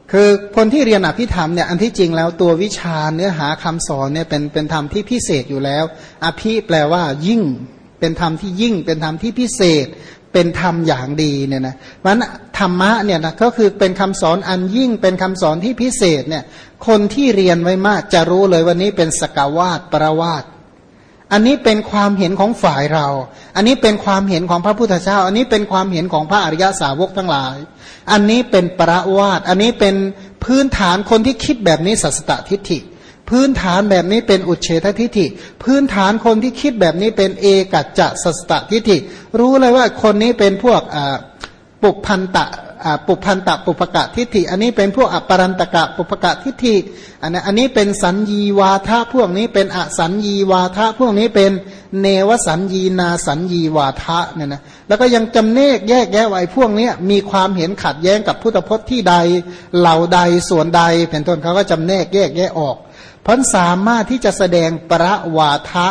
คือคนที่เรียนอภิธรรมเนี่ยอันที่จริงแล้วตัววิชาเนื้อหาคำสอนเนี่ยเป็นธรรมที่พิเศษอยู่แล้วอภิแปลว่ายิ่งเป็นธรรมที่ยิ่งเป็นธรรมที่พิเศษเป็นธรรมอย่างดีเนี่ยนะเพราะฉะนั้นธรรมะเนี่ยนะก็คือเป็นคำสอนอันยิ่งเป็นคำสอนที่พิเศษเนี่ยคนที่เรียนไว้มากจะรู้เลยวันนี้เป็นสกวาทปรวาทอันนี้เป็นความเห็นของฝ่ายเราอันนี้เป็นความเห็นของพระพุทธเจ้าอันนี้เป็นความเห็นของพระอริยสาวกทั้งหลายอันนี้เป็นปรวาทอันนี้เป็นพื้นฐานคนที่คิดแบบนี้สัสตทิฏฐิพื้นฐานแบบนี้เป็นอุเฉททิฏฐิพื้นฐานคนที่คิดแบบนี้เป็นเอกัจจะสัสตทิฏฐิรู้เลยว่าคนนี้เป็นพวกปุพันตะปุปกะทิฏฐิอันนี้เป็นพวกอปรันตกะปุปกะทิฏฐิอันนี้เป็นสัญญีวาทะพวกนี้เป็นอสัญญีวาทะพวกนี้เป็นเนวสัญญีนาสัญญีวาทะเนี่ยนะแล้วก็ยังจำแนกแยกแยะไว้พวกนี้มีความเห็นขัดแย้งกับพุทธพจน์ที่ใดเหล่าใดส่วนใดเป็นต้นเขาก็จำแนกแยกแยะออกเพราะสามารถที่จะแสดงปรวาทะ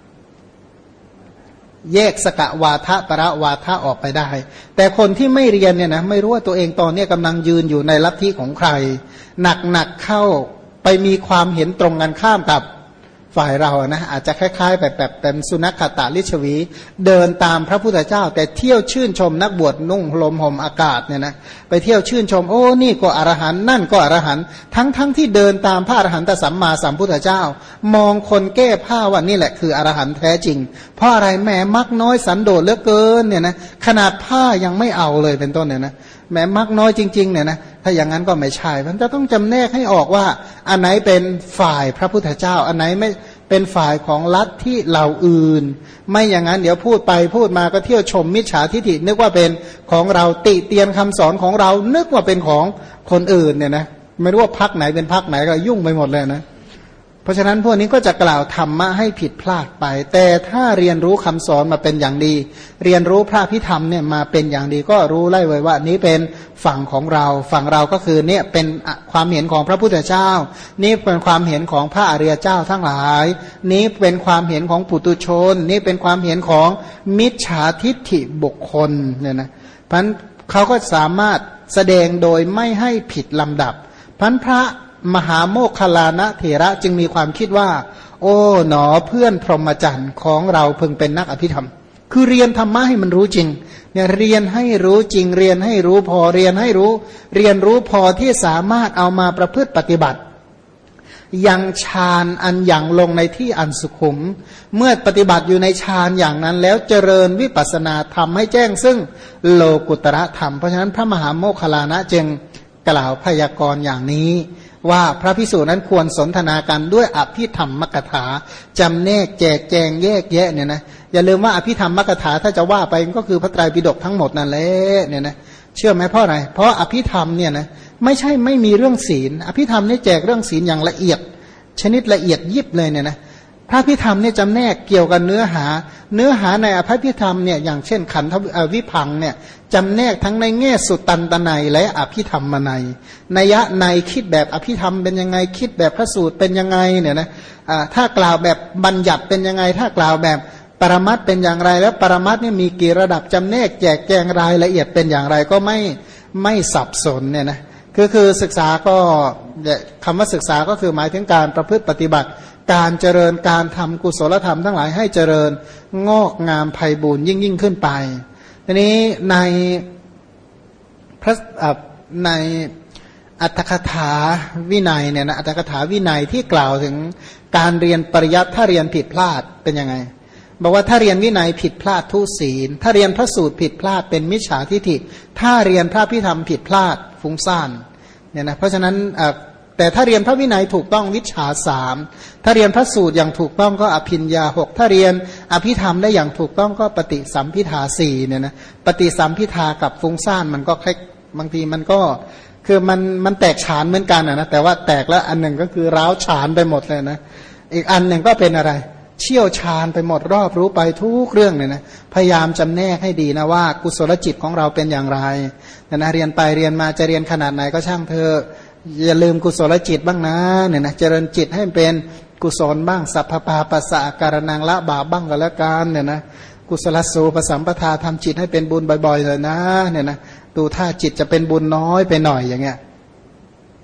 แยกสกวาทะปรวาทะออกไปได้แต่คนที่ไม่เรียนเนี่ยนะไม่รู้ว่าตัวเองตอนนี้กำลังยืนอยู่ในลัทธิของใครหนักเข้าไปมีความเห็นตรงกันข้ามกับฝ่ายเรานะอาจจะคล้ายๆแบบเป็นสุนัขขตาลิชวีเดินตามพระพุทธเจ้าแต่เที่ยวชื่นชมนักบวชนุ่งลมห่มอากาศเนี่ยนะไปเที่ยวชื่นชมโอ้นี่ก็อรหันต์นั่นก็อรหันต์ทั้งที่เดินตามพระอรหันตสัมมาสัมพุทธเจ้ามองคนแก้ผ้าว่านี่แหละคืออรหันต์แท้จริงเพราะอะไรแม้มักน้อยสันโดษเหลือเกินเนี่ยนะขนาดผ้ายังไม่เอาเลยเป็นต้นเนี่ยนะแม้มักน้อยจริงๆเนี่ยนะถ้าอย่างนั้นก็ไม่ใช่มันจะต้องจำแนกให้ออกว่าอันไหนเป็นฝ่ายพระพุทธเจ้าอันไหนไม่เป็นฝ่ายของลัทธิเหล่าอื่นไม่อย่างนั้นเดี๋ยวพูดไปพูดมาก็เที่ยวชมมิจฉาทิฏฐินึกว่าเป็นของเราติเตียนคำสอนของเรานึกว่าเป็นของคนอื่นเนี่ยนะไม่รู้ว่าพรรคไหนเป็นพรรคไหนก็ยุ่งไปหมดเลยนะเพราะฉะนั้นพวกนี้ก็จะกล่าวธรรมะให้ผิดพลาดไปแต่ถ้าเรียนรู้คำสอนมาเป็นอย่างดีเรียนรู้พระพิธรรมเนี่ยมาเป็นอย่างดีก็รู้ไล่ไว้ว่านี้เป็นฝั่งของเราก็คือเนี่ยเป็นความเห็นของพระพุทธเจ้านี่เป็นความเห็นของพระอริยเจ้าทั้งหลายนี้เป็นความเห็นของปุถุชนนี่เป็นความเห็นของมิจฉาทิฏฐิบุคคลเนี่ยนะเพราะฉะนั้นเขาก็สามารถแสดงโดยไม่ให้ผิดลำดับเพราะฉะนั้นพระมหาโมคคัลลานะเถระจึงมีความคิดว่าโอ้หนอเพื่อนพรหมจรรย์ของเราพึงเป็นนักอภิธรรมคือเรียนธรรมะให้มันรู้จริงเนี่ยเรียนให้รู้จริงเรียนให้รู้พอเรียนให้รู้เรียนรู้พอที่สามารถเอามาประพฤติปฏิบัติยังฌานอันอย่างลงในที่อันสุขุมเมื่อปฏิบัติอยู่ในฌานอย่างนั้นแล้วเจริญวิปัสสนาธรรมให้แจ้งซึ่งโลกุตระธรรมเพราะฉะนั้นพระมหาโมคคัลลานะจึงกล่าวพยากรณ์อย่างนี้ว่าพระภิกษุนั้นควรสนทนากันด้วยอภิธรรมมกถาจำแนกแจกแจงแยกแยะเนี่ยนะอย่าลืมว่าอภิธรรมมกถาถ้าจะว่าไปก็คือพระไตรปิฎกทั้งหมดนั่นแหละเนี่ยนะเชื่อไหมเพราะอะไรเพราะอภิธรรมเนี่ยนะไม่ใช่ไม่มีเรื่องศีลอภิธรรมนี่แจกเรื่องศีลอย่างละเอียดชนิดละเอียดยิบเลยเนี่ยนะพระพิธรรมเนี่ยจำแนกเกี่ยวกับเนื้อหาในอภิพิธรรมเนี่ยอย่างเช่นขันธวิพังเนี่ยจำแนกทั้งในแง่สุตตันตนัยและอภิธรรมนัยนัยในคิดแบบอภิธรรมเป็นยังไงคิดแบบพระสูตรเป็นยังไงเนี่ยนะถ้ากล่าวแบบบัญญัติเป็นยังไงถ้ากล่าวแบบปรมัตถ์เป็นอย่างไรแล้วปรมัตถ์เนี่ยมีกี่ระดับจำแนกแจกแจงรายละเอียดเป็นอย่างไรก็ไม่สับสนเนี่ยนะคือศึกษาก็คำว่าศึกษาก็คือหมายถึงการประพฤติปฏิบัติการเจริญการทำกุศลธรรมทั้งหลายให้เจริญงอกงามไพบูรย์ยิ่งขึ้นไปทีนี้ในในอัตถกถาวินัยเนี่ยนะอัตถกถาวินัยที่กล่าวถึงการเรียนปริยัติถ้าเรียนผิดพลาดเป็นยังไงบอกว่าถ้าเรียนวินัยผิดพลาดทุศีลถ้าเรียนพระสูตรผิดพลาดเป็นมิจฉาทิฏฐิถ้าเรียนพระพิธรรมผิดพลาดฟุ้งซ่านเนี่ยนะเพราะฉะนั้นแต่ถ้าเรียนพระวินัยถูกต้องวิชชา3ถ้าเรียนพระสูตรอย่างถูกต้องก็อภิญญา6ถ้าเรียนอภิธรรมได้อย่างถูกต้องก็ปฏิสัมภิทา4เนี่ยนะปฏิสัมภิทากับฟุ้งซ่านมันก็คล้ายบางทีมันก็คือมันแตกฉานเหมือนกันนะแต่ว่าแตกแล้วอันหนึ่งก็คือร้าวฉานไปหมดเลยนะอีกอันหนึ่งก็เป็นอะไรเชี่ยวชาญไปหมดรอบรู้ไปทุกเรื่องเนี่ยนะพยายามจำแนกให้ดีนะว่ากุศลจิตของเราเป็นอย่างไรนะเรียนไปเรียนมาจะเรียนขนาดไหนก็ช่างเธออย่าลืมกุศลจิตบ้างนะเนี่ยนะเจริญจิตให้เป็นกุศลบ้างสัพพปาปัสสะการนังละบาปบ้างก็แล้วกันเนี่ยนะกุศลสูปสัมปทาทำจิตให้เป็นบุญบ่อยๆเลยนะเนี่ยนะดูถ้าจิตจะเป็นบุญน้อยไปหน่อยอย่างเงี้ย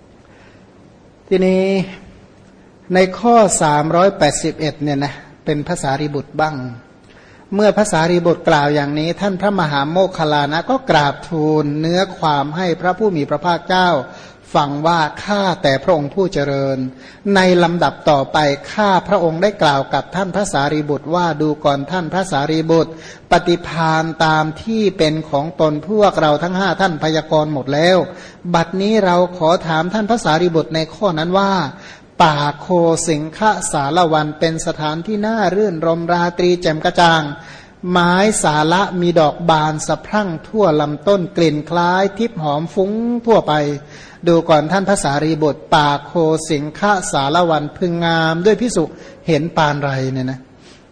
ทีนี้ในข้อ381เนี่ยนะเป็นภาษาริบุตรบ้างเมื่อภาษาริบุตรกล่าวอย่างนี้ท่านพระมหาโมคคัลลานะก็กราบทูลเนื้อความให้พระผู้มีพระภาคเจ้าฟังว่าข้าแต่พระองค์ผู้เจริญในลำดับต่อไปข้าพระองค์ได้กล่าวกับท่านพระสารีบุตรว่าดูก่อนท่านพระสารีบุตรปฏิภาณตามที่เป็นของตนพวกเราทั้ง5ท่านพยากรณ์หมดแล้วบัดนี้เราขอถามท่านพระสารีบุตรในข้อนั้นว่าป่าโคสิงคสารวันเป็นสถานที่น่ารื่นรมราตรีแจ่มกระจ่างไม้สาละมีดอกบานสะพรั่งทั่วลำต้นกลิ่นคล้ายทิพหอมฟุ้งทั่วไปดูก่อนท่านพระสารีบุตรป่าโคสิงคสารวันพึงงามด้วยภิกษุเห็นปานไรเนี่ยนะ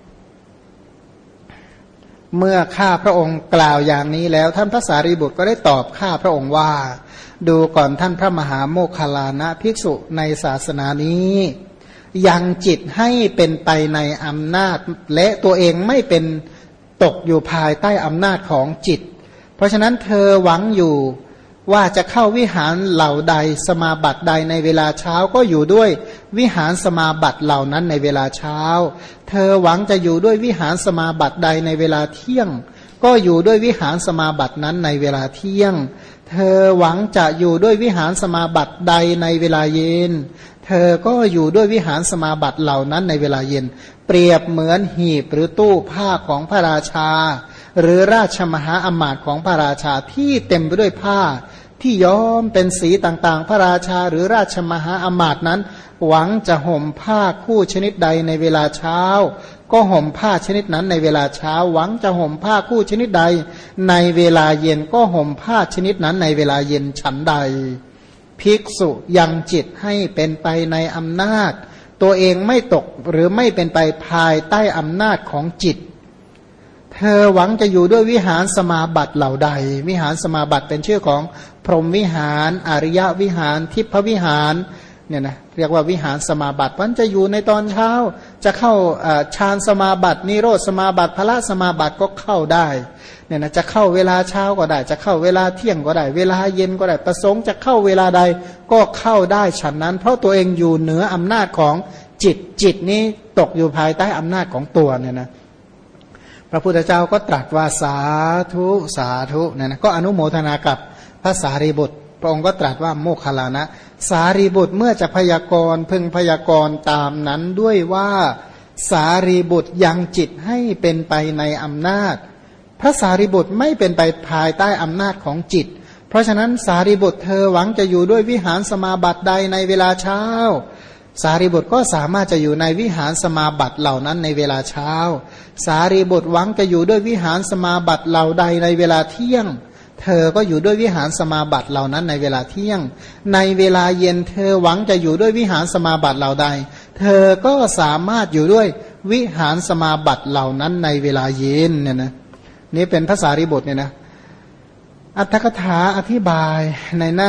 เมื่อข้าพระองค์กล่าวอย่างนี้แล้วท่านพระสารีบุตรก็ได้ตอบข้าพระองค์ว่าดูก่อนท่านพระมหาโมคคัลลานะภิกษุในศาสนานี้ยังจิตให้เป็นไปในอำนาจและตัวเองไม่เป็นตกอยู่ภายใต้อำนาจของจิตเพราะฉะนั้นเธอหวังอยู่ว่าจะเข้าวิหารเหล่าใดสมาบัติใดในเวลาเช้าก็อยู่ด้วยวิหารสมาบัติเหล่านั้นในเวลาเช้าเธอหวังจะอยู่ด้วยวิหารสมาบัติใดในเวลาเที่ยงก็อยู่ด้วยวิหารสมาบัตินั้นในเวลาเที่ยงเธอหวังจะอยู่ด้วยวิหารสมาบัติใดในเวลาเย็นเธอก็อยู่ด้วยวิหารสมาบัติเหล่านั้นในเวลาเย็นเปรียบเหมือนหีบหรือตู้ผ้าของพระราชาหรือราชมหาอมาตย์ของพระราชาที่เต็มไปด้วยผ้าที่ย้อมเป็นสีต่างๆพระราชาหรือราชมหาอมาตย์นั้นหวังจะห่มผ้าคู่ชนิดใดในเวลาเช้าก็ห่มผ้าชนิดนั้นในเวลาเช้าหวังจะห่มผ้าคู่ชนิดใดในเวลาเย็นก็ห่มผ้าชนิดนั้นในเวลาเย็นฉันใดภิกษุยังจิตให้เป็นไปในอำนาจตัวเองไม่ตกหรือไม่เป็นไปภายใต้อำนาจของจิตเธอหวังจะอยู่ด้วยวิหารสมาบัติเหล่าใดวิหารสมาบัติเป็นชื่อของพรหมวิหารอริยวิหารทิพวิหารเนี่ยนะเรียกว่าวิหารสมาบัติมันจะอยู่ในตอนเช้าจะเข้าฌานสมาบัตินิโรธสมาบัติพละสมาบัติก็เข้าได้เนี่ยนะจะเข้าเวลาเช้าก็ได้จะเข้าเวลาเที่ยงก็ได้เวลาเย็นก็ได้ประสงค์จะเข้าเวลาใดก็เข้าได้ฉันนั้นเพราะตัวเองอยู่เหนืออำนาจของจิตนี้ตกอยู่ภายใต้อำนาจของตัวเนี่ยนะพระพุทธเจ้าก็ตรัสว่าสาธุสาธุเนี่ยนะก็อนุโมทนากับพระสารีบุตรพระองค์ก็ตรัสว่าโมคคัลลานะสารีบุตรเมื่อจะพยากรณ์พึงพยากรณ์ตามนั้นด้วยว่าสารีบุตรยังจิตให้เป็นไปในอำนาจพระสารีบุตรไม่เป็นไปภายใต้อำนาจของจิตเพราะฉะนั้นสารีบุตรเธอหวังจะอยู่ด้วยวิหารสมาบัติใดในเวลาเช้าสารีบุตรก็สามารถจะอยู่ในวิหารสมาบัติเหล่านั้นในเวลาเช้าสารีบุตรหวังจะอยู่ด้วยวิหารสมาบัติเหล่าใดในเวลาเที่ยงเธอก็อยู่ด้วยวิหารสมาบัติเหล่านั้นในเวลาเที่ยงในเวลาเย็นเธอหวังจะอยู่ด้วยวิหารสมาบัติเหล่าใดเธอก็สามารถอยู่ด้วยวิหารสมาบัติเหล่านั้นในเวลาเย็นเนี่ยนะนี่เป็นภาษาริบุตรเนี่ยนะอัตถกถาอธิบายในหน้า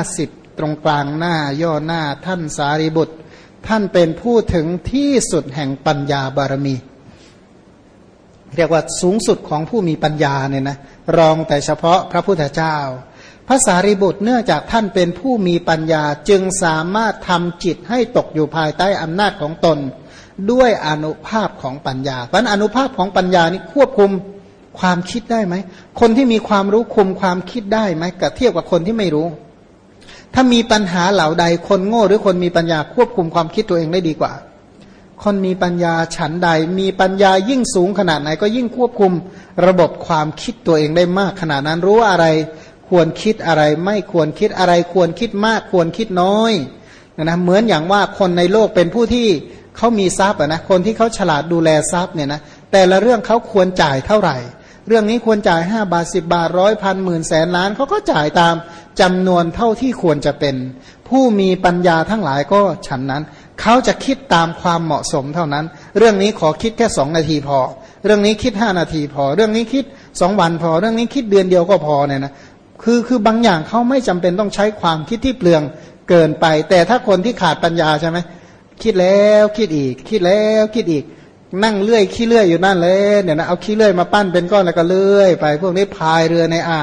50ตรงกลางหน้าย่อหน้าท่านสารีบุตรท่านเป็นผู้ถึงที่สุดแห่งปัญญาบารมีเรียกว่าสูงสุดของผู้มีปัญญาเนี่ยนะรองแต่เฉพาะพระพุทธเจ้าพระสารีบุตรเนื่องจากท่านเป็นผู้มีปัญญาจึงสามารถทำจิตให้ตกอยู่ภายใต้อำนาจของตนด้วยอานุภาพของปัญญาเพราะอานุภาพของปัญญานี้ควบคุมความคิดได้ไหมคนที่มีความรู้คุมความคิดได้ไหมกับเทียบกับคนที่ไม่รู้ถ้ามีปัญหาเหล่าใดคนโง่หรือคนมีปัญญาควบคุมความคิดตัวเองได้ดีกว่าคนมีปัญญาฉันใดมีปัญญายิ่งสูงขนาดไหนก็ยิ่งควบคุมระบบความคิดตัวเองได้มากขนาดนั้นรู้ว่าอะไรควรคิดอะไรไม่ควรคิดอะไรควรคิดมากควรคิดน้อยนะเหมือนอย่างว่าคนในโลกเป็นผู้ที่เขามีทรัพย์นะคนที่เขาฉลาดดูแลทรัพย์เนี่ยนะแต่ละเรื่องเขาควรจ่ายเท่าไหร่เรื่องนี้ควรจ่าย5 บาท10 บาท100 พันหมื่นแสนล้านเขาก็จ่ายตามจำนวนเท่าที่ควรจะเป็นผู้มีปัญญาทั้งหลายก็ฉันนั้นเขาจะคิดตามความเหมาะสมเท่านั้นเรื่องนี้ขอคิดแค่2 นาทีพอเรื่องนี้คิด5 นาทีพอเรื่องนี้คิด2 วันพอเรื่องนี้คิดเดือนเดียวก็พอเนี่ยนะคือบางอย่างเขาไม่จำเป็นต้องใช้ความคิดที่เปลืองเกินไปแต่ถ้าคนที่ขาดปัญญาใช่ไหมคิดแล้วคิดอีกคิดแล้วคิดอีกนั่งเลื่อยขี้เลื่อยอยู่นั่นเลยเนี่ยนะเอาขี้เลื่อยมาปั้นเป็นก้อนแล้วก็เลื่อยไปพวกนี้พายเรือในอ่าง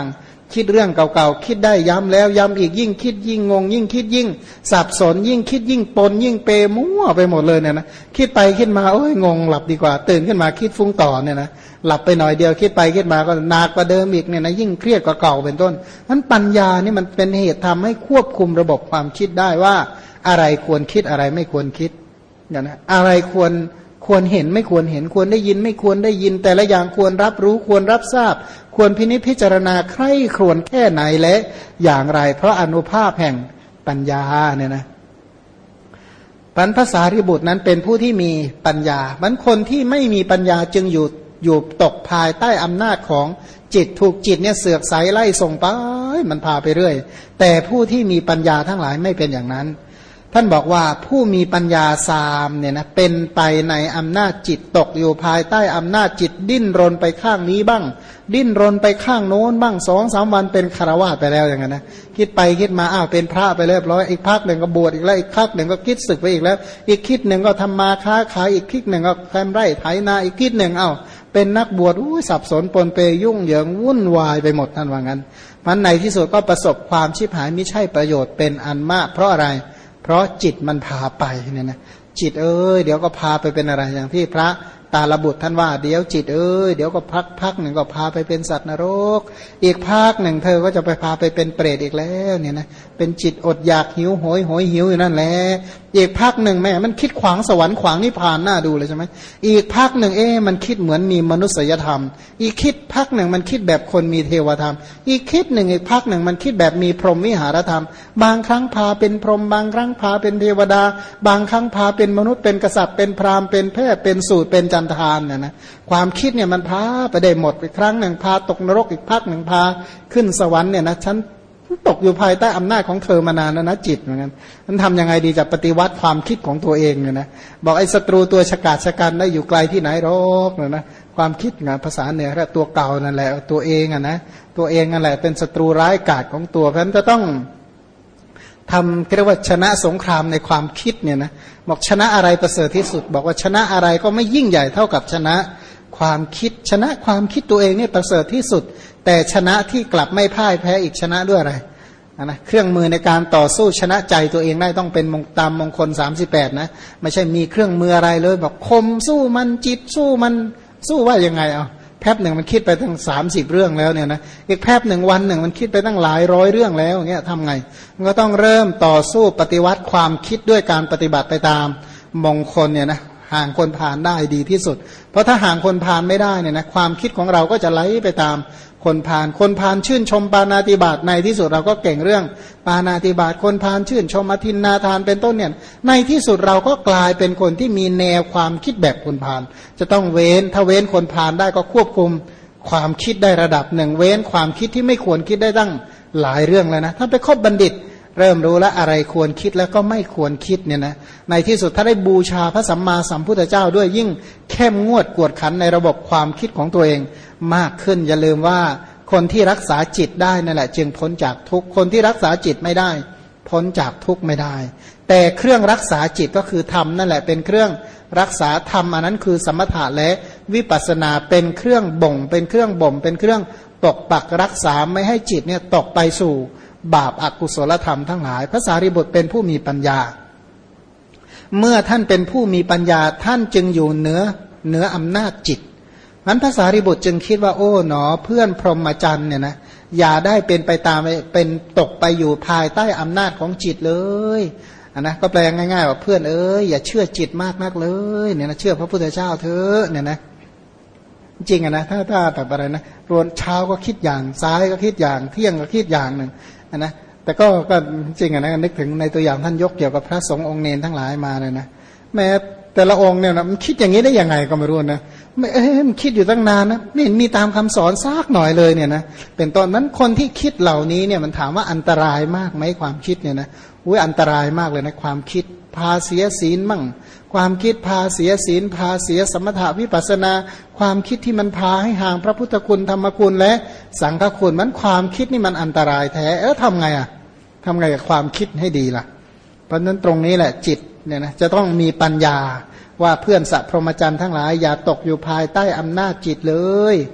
คิดเรื่องเก่าๆคิดได้ย้ำแล้วย้ำอีกยิ่งคิดยิ่งงงยิ่งคิดยิ่งสับสนยิ่งคิดยิ่งปนยิ่งเปมั่วไปหมดเลยเนี่ยนะคิดไปคิดมาโอ้ยงงหลับดีกว่าตื่นขึ้นมาคิดฟุ้งต่อเนี่ยนะหลับไปหน่อยเดียวคิดไปคิดมาก็หนักกว่าเดิมอีกเนี่ยนะยิ่งเครียดกว่าเก่าเป็นต้นนั้นปัญญานี่มันเป็นเหตุทำให้ควบคุมระบบความคิดได้ว่าอะไรควรคิดอะไรไม่ควรคิดอย่างนะอะไรควรเห็นไม่ควรเห็นควรได้ยินไม่ควรได้ยินแต่ละอย่างควรรับรู้ควรรับทราบควรพินิจพิจารณาใคร่ครวญแค่ไหนและอย่างไรเพราะอานุภาพแห่งปัญญาเนี่ยนะพระสารีบุตรนั้นเป็นผู้ที่มีปัญญามันคนที่ไม่มีปัญญาจึงอยู่ตกภายใต้อำนาจของจิตถูกจิตเนี่ยเสือกไสไล่ส่งไปมันพาไปเรื่อยแต่ผู้ที่มีปัญญาทั้งหลายไม่เป็นอย่างนั้นท่านบอกว่าผู้มีปัญญาสามเนี่ยนะเป็นไปในอำนาจจิตตกอยู่ภายใต้อำนาจจิตดิ้นรนไปข้างนี้บ้างดิ้นรนไปข้างโน้นบ้าง2-3 วันเป็นคฤหัสถ์ไปแล้วอย่างนั้นนะคิดไปคิดมาอ้าวเป็นพระไปเรียบร้อยอีกพักหนึ่งก็บวชอีกแล้วอีกพักหนึ่งก็คิดศึกไปอีกแล้วอีกคิดหนึ่งก็ทำมาค้าขายอีกคิดหนึ่งก็ทำไร่ไถนาอีกคิดหนึ่งอ้าวเป็นนักบวชสับสนปนเปยุ่งเหยิงวุ่นวายไปหมดท่านว่างั้นมันในที่สุดก็ประสบความชิบหายไม่ใช่ประโยชน์เป็นอันมากเพราะอะไรเพราะจิตมันพาไปเนี่ยนะจิตเดี๋ยวก็พาไปเป็นอะไรอย่างที่พระตาลบุตรท่านว่าเดี๋ยวจิตเดี๋ยวก็พักหนึ่งก็พาไปเป็นสัตว์นรกอีกพักหนึ่งเธอก็จะไปพาไปเป็นเปรตอีกแล้วเนี่ยนะเป็นจิตอดอยากหิวโหยหิวอยู่นั่นแหละอีกพักหนึ่งแม่มันคิดขวางสวรรค์ขวางนิพพานน่าดูเลยใช่ไหมอีกพักหนึ่งมันคิดเหมือนมีมนุษยธรรมอีกคิดพักหนึ่งมันคิดแบบคนมีเทวธรรมอีกคิดหนึ่งอีกพักหนึ่งมันคิดแบบมีพรหมวิหารธรรมบางครั้งพาเป็นพรหมบางครั้งพาเป็นเทวดาบางครั้งพาเป็นมนุษย์เป็นกษัตริย์เป็นพราหมณ์เป็นแพทย์เป็นสูตรเป็นจันทานเนี่ยนะความคิดเนี่ยมันพาไปได้หมดอีกครั้งหนึ่งพาตกนรกอีกพักหนึ่งพาขึ้นสวรรค์เนี่ยนะฉันตกอยู่ภายใต้อำนาจของเธอมานานแล้วนะจิตเหมือนกันมันทำยังไงดีจะปฏิวัติความคิดของตัวเองเนี่ยนะบอกไอ้ศัตรูตัวฉกาจฉกันได้อยู่ไกลที่ไหนหรอกเนี่ยนะความคิดงานภาษาเหนือแค่ตัวเก่านั่นแหละตัวเองนะตัวเองนั่นแหละเป็นศัตรูร้ายกาจของตัวเพราะฉะนั้นจะต้องทำเรียกว่าชนะสงครามในความคิดเนี่ยนะบอกชนะอะไรประเสริฐที่สุดบอกว่าชนะอะไรก็ไม่ยิ่งใหญ่เท่ากับชนะความคิดชนะความคิดตัวเองเนี่ยประเสริฐที่สุดแต่ชนะที่กลับไม่พ่ายแพ้อีกชนะด้วยอะไรนะเครื่องมือในการต่อสู้ชนะใจตัวเองได้ต้องเป็นตามมงคล38นะไม่ใช่มีเครื่องมืออะไรเลยบอกคมสู้มันจิตสู้มันสู้ว่ายังไงแป๊บหนึ่งมันคิดไปตั้ง30เรื่องแล้วเนี่ยนะอีกแป๊บหนึ่งวันหนึ่งมันคิดไปตั้งหลายร้อยเรื่องแล้วอย่างเงี้ยทำไงมันก็ต้องเริ่มต่อสู้ปฏิวัติความคิดด้วยการปฏิบัติไปตามมงคลเนี่ยนะห่างคนผ่านได้ดีที่สุดเพราะถ้าห่างคนผ่านไม่ได้เนี่ยนะความคิดของเราก็จะไหลไปตามคนผ่านชื่นชมปาณาติบาตในที่สุดเราก็เก่งเรื่องปาณาติบาตคนผ่านชื่นชมอทินนาทานเป็นต้นเนี่ยในที่สุดเราก็กลายเป็นคนที่มีแนวความคิดแบบคนผ่านจะต้องถ้าเว้นคนผ่านได้ก็ควบคุมความคิดได้ระดับหนึ่งเว้นความคิดที่ไม่ควรคิดได้ตั้งหลายเรื่องแล้วนะถ้าไปคบบัณฑิตเริ่มรู้แล้วอะไรควรคิดแล้วก็ไม่ควรคิดเนี่ยนะในที่สุดถ้าได้บูชาพระสัมมาสัมพุทธเจ้าด้วยยิ่งเข้มงวดกวดขันในระบบความคิดของตัวเองมากขึ้นอย่าลืมว่าคนที่รักษาจิตได้นั่นแหละจึงพ้นจากทุกข์คนที่รักษาจิตไม่ได้พ้นจากทุกข์ไม่ได้แต่เครื่องรักษาจิตก็คือธรรมนั่นแหละเป็นเครื่องรักษาธรรมอันนั้นคือสมถะและวิปัสสนาเป็นเครื่องบ่งเป็นเครื่องบ่มเป็นเครื่องปกปักรักษาไม่ให้จิตเนี่ยตกไปสู่บาปอกุศลธรรมทั้งหลายพระสารีบุตรเป็นผู้มีปัญญาเมื่อท่านเป็นผู้มีปัญญาท่านจึงอยู่เหนืออำนาจจิตนั้นพระสารีบุตรจึงคิดว่าโอ้หนอเพื่อนพรหมจรรย์เนี่ยนะอย่าได้เป็นไปตามเป็นตกไปอยู่ภายใต้อำนาจของจิตเลยนะก็แปลง่ายๆว่าเพื่อนอย่าเชื่อจิตมากนักเลยเนี่ยนะเชื่อพระพุทธเจ้าเถอะเนี่ยนะจริงนะถ้าแบบอะไรนะรวนเช้าก็คิดอย่างซ้ายก็คิดอย่างเที่ยงก็คิดอย่างหนึ่งนะแต่ก็จริงนะนึกถึงในตัวอย่างท่านยกเกี่ยวกับพระสงฆ์องค์เนรทั้งหลายมาเลยนะแม้แต่ละองค์เนี่ยนะมันคิดอย่างนี้ได้ยังไงก็ไม่รู้นะไม่มันคิดอยู่ตั้งนานนะไม่เห็นมีตามคำสอนซากหน่อยเลยเนี่ยนะเป็นต้นนั้นคนที่คิดเหล่านี้เนี่ยมันถามว่าอันตรายมากไหมความคิดเนี่ยนะอันตรายมากเลยนะความคิดพาเสียศีลมั่งความคิดพาเสียศีลพาเสียสมถะวิปัสสนาความคิดที่มันพาให้ห่างพระพุทธคุณธรรมคุณและสังฆคุณมันความคิดนี่มันอันตรายแท้ทำไงทำไงกับความคิดให้ดีล่ะเพราะนั้นตรงนี้แหละจิตเนี่ยนะจะต้องมีปัญญาว่าเพื่อนสัพพรหมจรรย์ทั้งหลายอย่าตกอยู่ภายใต้อำนาจจิตเลย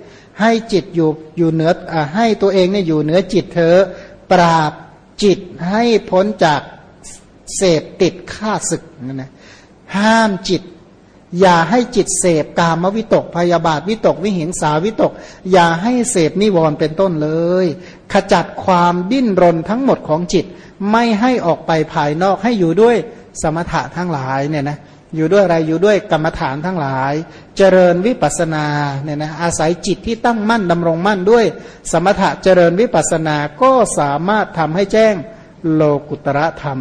ให้จิตอยู่เหนือให้ตัวเองเนี่ยอยู่เหนือจิตเธอปราบจิตให้พ้นจากเสพติดฆ่าศึกนั่นนะห้ามจิตอย่าให้จิตเสพกามวิตกพยาบาทวิตกวิหิงสาวิตกอย่าให้เสพนิวรณ์เป็นต้นเลยขจัดความดิ้นรนทั้งหมดของจิตไม่ให้ออกไปภายนอกให้อยู่ด้วยสมถะทั้งหลายเนี่ยนะอยู่ด้วยอะไรอยู่ด้วยกรรมฐานทั้งหลายเจริญวิปัสสนาเนี่ยนะอาศัยจิตที่ตั้งมั่นดำรงมั่นด้วยสมถะเจริญวิปัสสนาก็สามารถทำให้แจ้งโลกุตระธรรม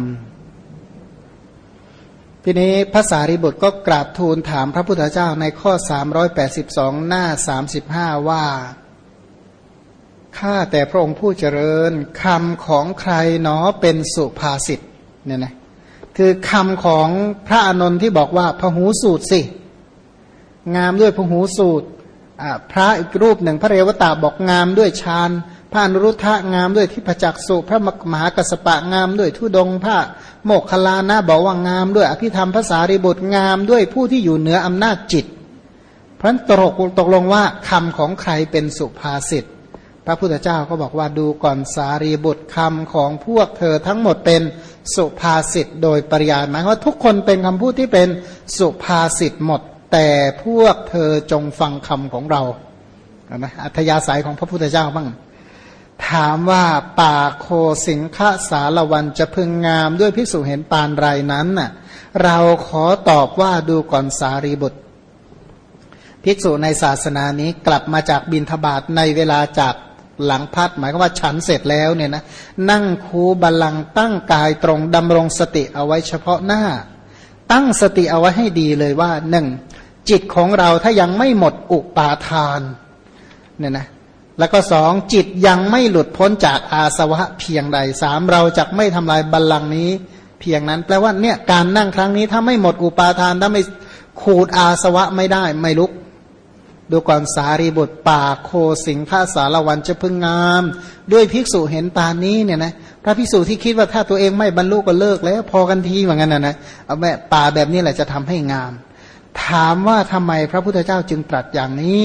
ทีนี้พระสารีบุตรก็กราบทูลถามพระพุทธเจ้าในข้อ382หน้า35ว่าข้าแต่พระองค์ผู้เจริญคำของใครหนอเป็นสุภาษิตเนี่ยนะคือคำของพระอานนท์ที่บอกว่าพหูสูตรสิงามด้วยพหูสูตรพระอีกรูปหนึ่งพระเรวตะบอกงามด้วยฌานพระอนุรุทธะงามด้วยทิพจักษุพระมหากัสสปะงามด้วยธุดงค์พระโมคคัลลานะบอกว่างามด้วยอภิธรรมภาษาริบุตรงามด้วยผู้ที่อยู่เหนืออำนาจจิตเพราะฉะนั้นตกลงว่าคำของใครเป็นสุภาษิตพระพุทธเจ้าก็บอกว่าดูก่อนสารีบุตรคำของพวกเธอทั้งหมดเป็นสุภาษิตโดยปริยายหมายว่าทุกคนเป็นคำพูดที่เป็นสุภาษิตหมดแต่พวกเธอจงฟังคำของเรานะอัธยาศัยของพระพุทธเจ้าบ้างถามว่าป่าโคสิงคสารวันจะพึงงามด้วยภิกษุเห็นปานไรนั้นน่ะเราขอตอบว่าดูก่อนสารีบุตรภิกษุในศาสนานี้กลับมาจากบิณฑบาตในเวลาจากหลังพัดหมายความว่าฉันเสร็จแล้วเนี่ยนะนั่งคูบัลลังก์ตั้งกายตรงดำรงสติเอาไว้เฉพาะหน้าตั้งสติเอาไว้ให้ดีเลยว่าหนึ่งจิตของเราถ้ายังไม่หมดอุปาทานเนี่ยนะแล้วก็สองจิตยังไม่หลุดพ้นจากอาสวะเพียงใดสามเราจะไม่ทำลายบัลลังก์นี้เพียงนั้นแปลว่าเนี่ยการนั่งครั้งนี้ถ้าไม่หมดอุปาทานถ้าไม่ขูดอาสวะไม่ได้ไม่ลุกดูก่อนสารีบุตรป่าโคสิงคสารวันจะพึงงามด้วยภิกษุเห็นปานนี้เนี่ยนะพระภิกษุที่คิดว่าถ้าตัวเองไม่บรรลุก็เลิกแล้วพอกันทีเหมือนกันนะเอาแม่ป่าแบบนี้แหละจะทำให้งามถามว่าทำไมพระพุทธเจ้าจึงตรัสอย่างนี้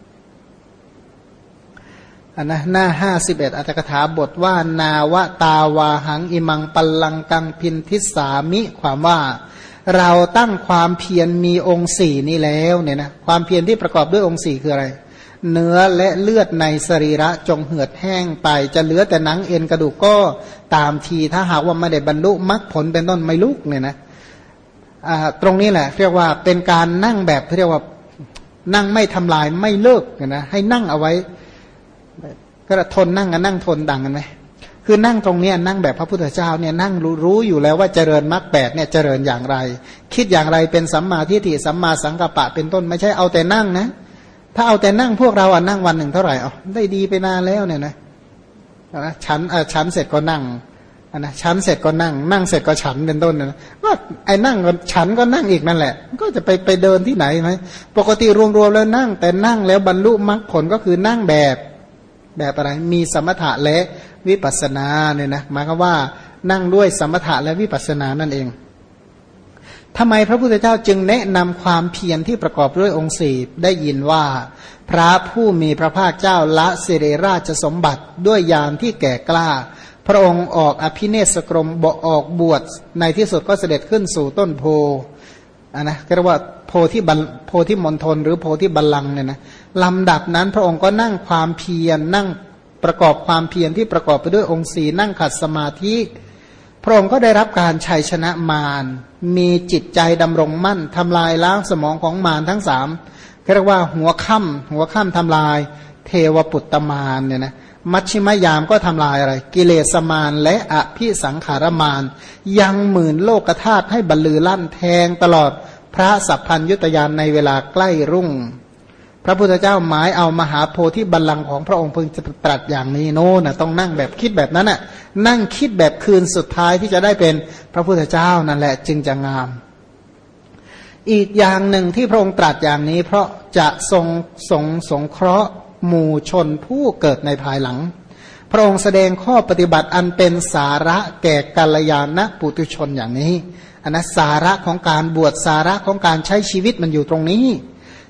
นะหน้า51อัตถกถาบทว่านาวตาวาหังอิมังปัลลังกังพินทิสามิความว่าเราตั้งความเพียรมีองค์สี่นี้แล้วเนี่ยนะความเพียรที่ประกอบด้วยองค์สี่คืออะไรเนื้อและเลือดในสรีระจงเหือดแห้งไปจะเหลือแต่หนังเอ็นกระดูกก็ตามทีถ้าหากว่าไม่ได้บรรลุมรรคผลเป็นต้นไม่ลุกเนี่ยนะตรงนี้แหละเรียกว่าเป็นการนั่งแบบเรียกว่านั่งไม่ทำลายไม่เลิกนะให้นั่งเอาไว้ก็ทนนั่งกันนั่งทนดังกันไหมคือนั่งตรงนี้นั่งแบบพระพุทธเจ้าเนี่ยนั่งรู้อยู่แล้วว่าเจริญมรรคแปดเนี่ยเจริญอย่างไรคิดอย่างไรเป็นสัมมาทิฏฐิสัมมาสังกัปปะเป็นต้นไม่ใช่เอาแต่นั่งนะถ้าเอาแต่นั่งพวกเรานั่งวันหนึ่งเท่าไหร่ได้ดีไปนานแล้วเนี่ยนะฉันเสร็จก็นั่งนะฉันเสร็จก็นั่งเสร็จก็ฉันเป็นต้นนะว่าไอ้นั่งฉันก็นั่งอีกนั่นแหละก็จะไปเดินที่ไหนไหมปกติรวมๆแล้วนั่งแต่นั่งแล้วบรรลุมรรคผลก็คือนั่งแบบอะไรมีสมถะและวิปัสสนาเนี่ยนะหมายความว่านั่งด้วยสมถะและวิปัสสนานั่นเองทำไมพระพุทธเจ้าจึงแนะนำความเพียรที่ประกอบด้วยองค์สี่ได้ยินว่าพระผู้มีพระภาคเจ้าละสิริราชสมบัติด้วยญาณที่แก่กล้าพระองค์ออกอภิเนศกรมออกบวชในที่สุดก็เสด็จขึ้นสู่ต้นโพนะเรียกว่าโพธิมณฑลหรือโพธิบัลลังก์เนี่ยนะลำดับนั้นพระองค์ก็นั่งความเพียรนั่งประกอบความเพียรที่ประกอบไปด้วยองค์สี่นั่งขัดสมาธิพระองค์ก็ได้รับการชัยชนะมารมีจิตใจดำรงมั่นทำลายล้างสมองของมารทั้งสามเรียกว่าหัวค่ำทำลายเทวปุตตมารเนี่ยนะมัชชิมยามก็ทำลายอะไรกิเลสมารและอภิสังขารมารยังหมื่นโลกธาตุให้บรรลือลั่นแทงตลอดพระสัพพัญญุตยานในเวลาใกล้รุ่งพระพุทธเจ้าหมายเอามหาโพธิบัลลังก์ของพระองค์เพิ่งจะตรัสอย่างนี้โน่นต้องนั่งแบบคิดแบบนั้นน่ะนั่งคิดแบบคืนสุดท้ายที่จะได้เป็นพระพุทธเจ้านั่นแหละจึงจะงามอีกอย่างหนึ่งที่พระองค์ตรัสอย่างนี้เพราะจะทรงสงเคราะห์หมู่ชนผู้เกิดในภายหลังพระองค์แสดงข้อปฏิบัติอันเป็นสาระแก่กัลยาณปุถุชนอย่างนี้อันนั้นสาระของการบวชสาระของการใช้ชีวิตมันอยู่ตรงนี้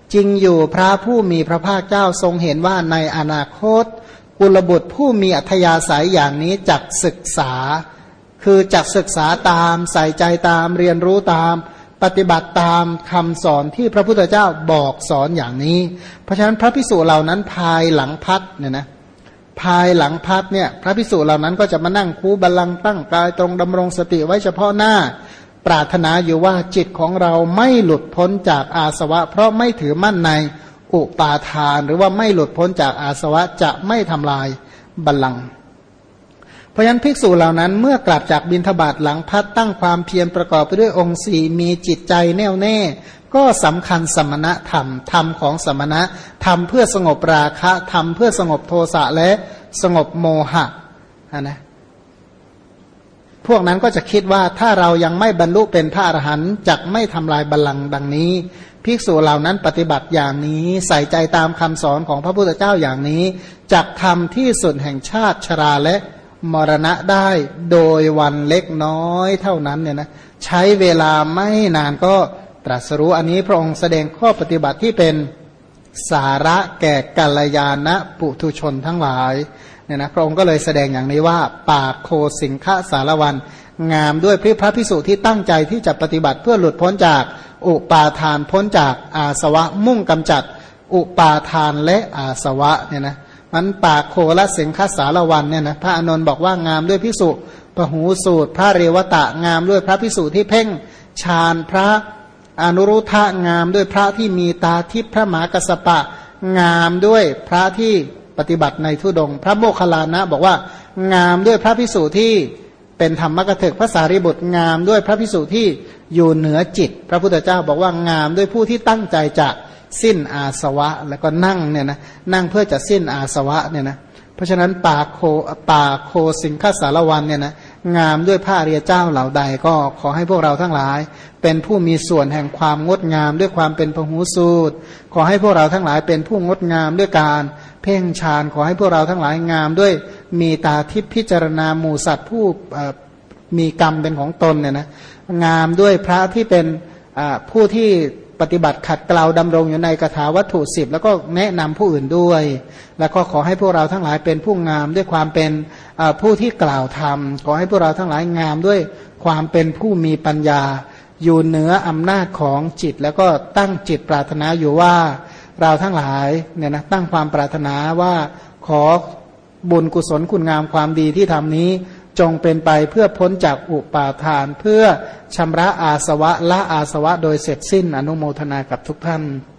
จริงอยู่พระผู้มีพระภาคเจ้าทรงเห็นว่าในอนาคตกุลบุตรผู้มีอัธยาศัยอย่างนี้จักศึกษาคือจักศึกษาตามใส่ใจตามเรียนรู้ตามปฏิบัติตามคำสอนที่พระพุทธเจ้าบอกสอนอย่างนี้เพราะฉะนั้นพระภิกษุเหล่านั้นภายหลังพัดเนี่ยนะภายหลังพัดเนี่ยพระภิกษุเหล่านั้นก็จะมานั่งคูบัลลังก์ตั้งกายตรงดำรงสติไว้เฉพาะหน้าปรารถนาอยู่ว่าจิตของเราไม่หลุดพ้นจากอาสวะเพราะไม่ถือมั่นในอุปาทานหรือว่าไม่หลุดพ้นจากอาสวะจะไม่ทำลายบัลลังก์เพราะฉะนั้นภิกษุเหล่านั้นเมื่อกลับจากบิณฑบาตหลังพัดตั้งความเพียรประกอบไปด้วยองค์สี่มีจิตใจแน่วแน่ก็สำคัญสมณธรรมธรรมของสมณะทำเพื่อสงบราคะทำเพื่อสงบโทสะและสงบโมหะนะพวกนั้นก็จะคิดว่าถ้าเรายังไม่บรรลุเป็นพระอรหันต์จักไม่ทำลายบัลลังก์ดังนี้ภิกษุเหล่านั้นปฏิบัติอย่างนี้ใส่ใจตามคำสอนของพระพุทธเจ้าอย่างนี้จักทำที่สุดแห่งชาติชราและมรณะได้โดยวันเล็กน้อยเท่านั้นเนี่ยนะใช้เวลาไม่นานก็ตรัสรู้อันนี้พระองค์แสดงข้อปฏิบัติที่เป็นสาระแก่กัลยาณปุถุชนทั้งหลายเนี่ยนะพระองค์ก็เลยแสดงอย่างนี้ว่าปากโคสิงฆสารวันงามด้วยพระภิกษุที่ตั้งใจที่จะปฏิบัติเพื่อหลุดพ้นจากอุปาทานพ้นจากอาสวะมุ่งกำจัดอุปาทานและอาสวะเนี่ยนะมันปากโคและสิงฆสารวันเนี่ยนะพระอานนท์บอกว่างามด้วยภิกษุปหูสูตรพระเรวตะงามด้วยพระภิกษุที่เพ่งฌานพระอนุรุทธะงามด้วยพระที่มีตาทิพย์พระมหากัสสปะงามด้วยพระที่ปฏิบัติในธุดงค์พระโมคคัลลานะบอกว่างามด้วยพระภิกษุที่เป็นธรรมกถึกพระสารีบุตรงามด้วยพระภิกษุที่อยู่เหนือจิตพระพุทธเจ้าบอกว่างามด้วยผู้ที่ตั้งใจจะสิ้นอาสวะแล้วก็นั่งเนี่ยนะนั่งเพื่อจะสิ้นอาสวะเนี่ยนะเพราะฉะนั้นปากโคสิงฆสารวันเนี่ยนะงามด้วยพระอริยเจ้าเหล่าใดก็ขอให้พวกเราทั้งหลายเป็นผู้มีส่วนแห่งความงดงามด้วยความเป็นพหูสูตรขอให้พวกเราทั้งหลายเป็นผู้งดงามด้วยการเพ่งฌานขอให้พวกเราทั้งหลายงามด้วยมีตาทิพย์พิจารณาหมู่สัตว์ผู้มีกรรมเป็นของตนเนี่ยนะงามด้วยพระที่เป็นผู้ที่ปฏิบัติขัดเกลาดำรงอยู่ในคาถาวัตถุ10แล้วก็แนะนำผู้อื่นด้วยแล้วก็ขอให้พวกเราทั้งหลายเป็นผู้งามด้วยความเป็นผู้ที่กล่าวธรรมขอให้พวกเราทั้งหลายงามด้วยความเป็นผู้มีปัญญาอยู่เหนืออำนาจของจิตแล้วก็ตั้งจิตปรารถนาอยู่ว่าเราทั้งหลายเนี่ยนะตั้งความปรารถนาว่าขอบุญกุศลคุณงามความดีที่ทำนี้จงเป็นไปเพื่อพ้นจากอุปาทานเพื่อชำระอาสวะละอาสวะโดยเสร็จสิ้นอนุโมทนากับทุกท่าน